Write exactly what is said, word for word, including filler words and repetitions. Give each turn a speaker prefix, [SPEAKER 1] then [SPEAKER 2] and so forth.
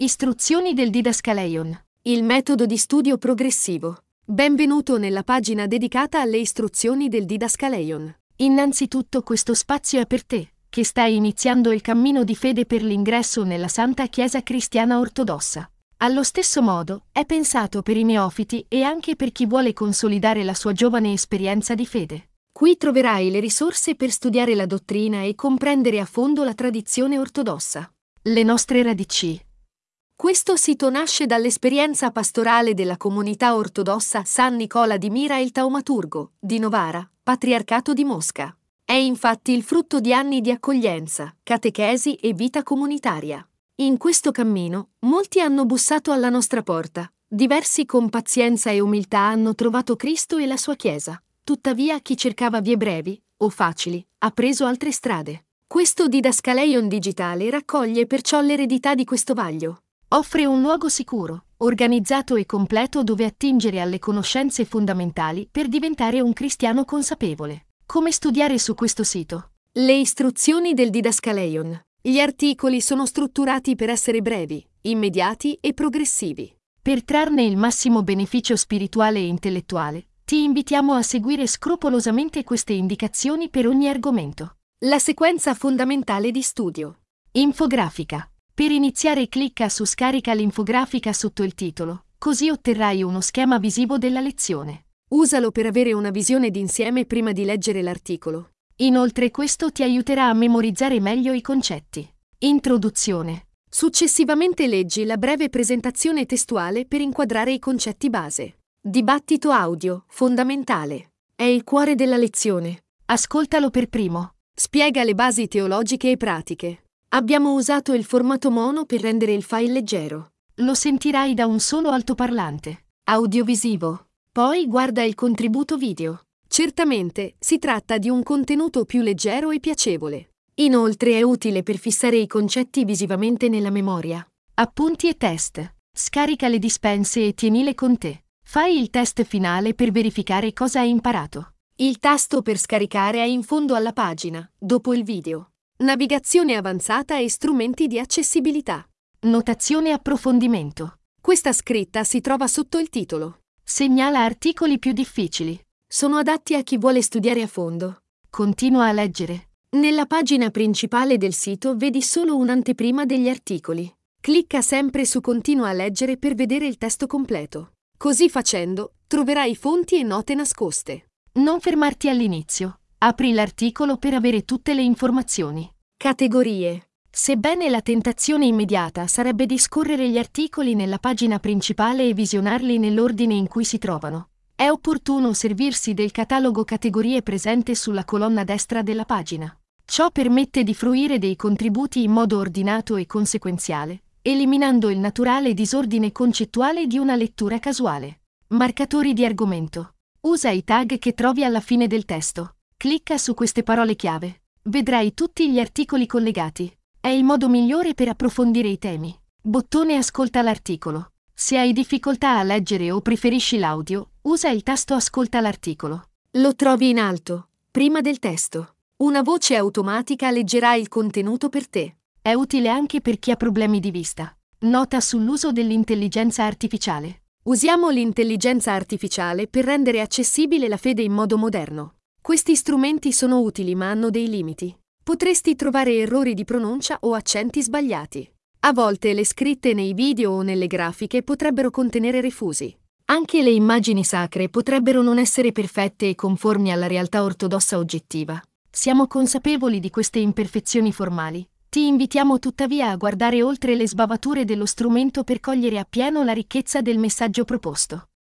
[SPEAKER 1] Istruzioni del Didascaleion. Il metodo di studio progressivo. Benvenuto nella pagina dedicata alle istruzioni del Didascaleion. Innanzitutto questo spazio è per te, che stai iniziando il cammino di fede per l'ingresso nella Santa Chiesa Cristiana Ortodossa. Allo stesso modo, è pensato per i neofiti e anche per chi vuole consolidare la sua giovane esperienza di fede. Qui troverai le risorse per studiare la dottrina e comprendere a fondo la tradizione ortodossa. Le nostre radici. Questo sito nasce dall'esperienza pastorale della comunità ortodossa San Nicola di Mira il Taumaturgo, di Novara, Patriarcato di Mosca. È infatti il frutto di anni di accoglienza, catechesi e vita comunitaria. In questo cammino, molti hanno bussato alla nostra porta, diversi con pazienza e umiltà hanno trovato Cristo e la sua Chiesa. Tuttavia chi cercava vie brevi, o facili, ha preso altre strade. Questo Didascaleion digitale raccoglie perciò l'eredità di questo vaglio. Offre un luogo sicuro, organizzato e completo dove attingere alle conoscenze fondamentali per diventare un cristiano consapevole. Come studiare su questo sito? Le istruzioni del Didascaleion. Gli articoli sono strutturati per essere brevi, immediati e progressivi. Per trarne il massimo beneficio spirituale e intellettuale, ti invitiamo a seguire scrupolosamente queste indicazioni per ogni argomento. La sequenza fondamentale di studio. Infografica. Per iniziare clicca su Scarica l'infografica sotto il titolo, così otterrai uno schema visivo della lezione. Usalo per avere una visione d'insieme prima di leggere l'articolo. Inoltre questo ti aiuterà a memorizzare meglio i concetti. Introduzione. Successivamente leggi la breve presentazione testuale per inquadrare i concetti base. Dibattito audio, fondamentale. È il cuore della lezione. Ascoltalo per primo. Spiega le basi teologiche e pratiche. Abbiamo usato il formato mono per rendere il file leggero. Lo sentirai da un solo altoparlante. Audiovisivo. Poi guarda il contributo video. Certamente, si tratta di un contenuto più leggero e piacevole. Inoltre è utile per fissare i concetti visivamente nella memoria. Appunti e test. Scarica le dispense e tienile con te. Fai il test finale per verificare cosa hai imparato. Il tasto per scaricare è in fondo alla pagina, dopo il video. Navigazione avanzata e strumenti di accessibilità. Notazione e approfondimento. Questa scritta si trova sotto il titolo. Segnala articoli più difficili. Sono adatti a chi vuole studiare a fondo. Continua a leggere. Nella pagina principale del sito vedi solo un'anteprima degli articoli. Clicca sempre su Continua a leggere per vedere il testo completo. Così facendo, troverai fonti e note nascoste. Non fermarti all'inizio. Apri l'articolo per avere tutte le informazioni. Categorie. Sebbene la tentazione immediata sarebbe di scorrere gli articoli nella pagina principale e visionarli nell'ordine in cui si trovano, è opportuno servirsi del catalogo categorie presente sulla colonna destra della pagina. Ciò permette di fruire dei contributi in modo ordinato e conseguenziale, eliminando il naturale disordine concettuale di una lettura casuale. Marcatori di argomento. Usa i tag che trovi alla fine del testo. Clicca su queste parole chiave. Vedrai tutti gli articoli collegati. È il modo migliore per approfondire i temi. Bottone Ascolta l'articolo. Se hai difficoltà a leggere o preferisci l'audio, usa il tasto Ascolta l'articolo. Lo trovi in alto, prima del testo. Una voce automatica leggerà il contenuto per te. È utile anche per chi ha problemi di vista. Nota sull'uso dell'intelligenza artificiale. Usiamo l'intelligenza artificiale per rendere accessibile la fede in modo moderno. Questi strumenti sono utili ma hanno dei limiti. Potresti trovare errori di pronuncia o accenti sbagliati. A volte le scritte nei video o nelle grafiche potrebbero contenere refusi. Anche le immagini sacre potrebbero non essere perfette e conformi alla realtà ortodossa oggettiva. Siamo consapevoli di queste imperfezioni formali. Ti invitiamo tuttavia a guardare oltre le sbavature dello strumento per cogliere appieno la ricchezza del messaggio proposto.